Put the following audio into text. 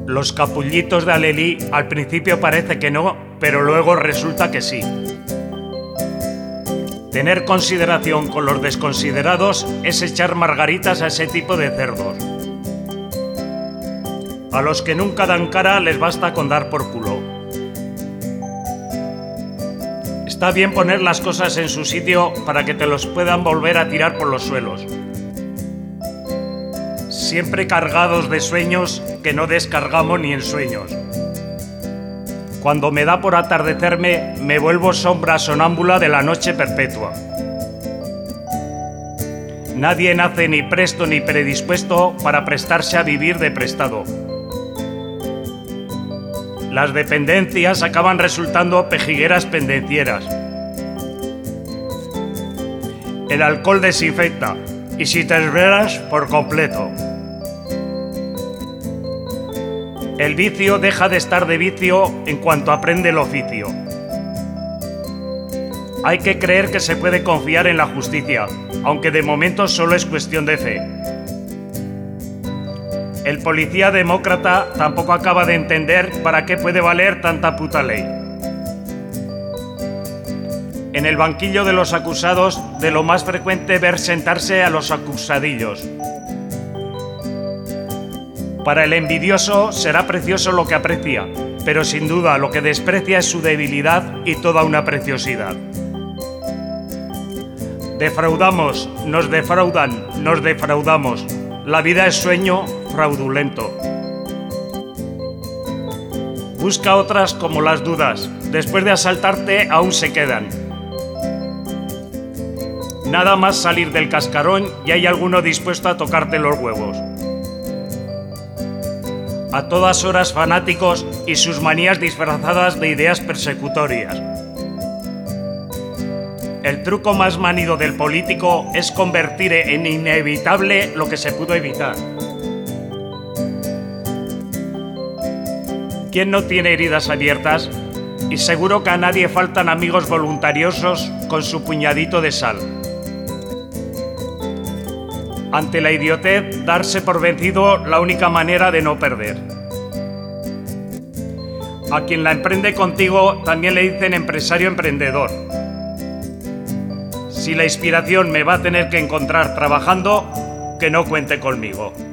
Los capullitos de Alelí al principio parece que no, pero luego resulta que sí. Tener consideración con los desconsiderados es echar margaritas a ese tipo de cerdos. A los que nunca dan cara les basta con dar por culo. Está bien poner las cosas en su sitio para que te los puedan volver a tirar por los suelos. Siempre cargados de sueños que no descargamos ni en sueños. Cuando me da por atardecerme, me vuelvo sombra sonámbula de la noche perpetua. Nadie nace ni presto ni predispuesto para prestarse a vivir de prestado. Las dependencias acaban resultando pejigueras pendencieras. El alcohol desinfecta, y si te esmeras, por completo. El vicio deja de estar de vicio en cuanto aprende el oficio. Hay que creer que se puede confiar en la justicia, aunque de momento solo es cuestión de fe. El policía demócrata tampoco acaba de entender para qué puede valer tanta puta ley. En el banquillo de los acusados, de lo más frecuente ver sentarse a los acusadillos. Para el envidioso será precioso lo que aprecia, pero sin duda lo que desprecia es su debilidad y toda una preciosidad. Defraudamos, nos defraudan, nos defraudamos. La vida es sueño fraudulento. Busca otras como las dudas. Después de asaltarte aún se quedan. Nada más salir del cascarón y hay alguno dispuesto a tocarte los huevos. A todas horas fanáticos y sus manías disfrazadas de ideas persecutorias. El truco más manido del político es convertir en inevitable lo que se pudo evitar. ¿Quién no tiene heridas abiertas? Y seguro que a nadie faltan amigos voluntariosos con su puñadito de sal. Ante la idiotez, darse por vencido la única manera de no perder. A quien la emprende contigo también le dicen empresario emprendedor. Si la inspiración me va a tener que encontrar trabajando, que no cuente conmigo.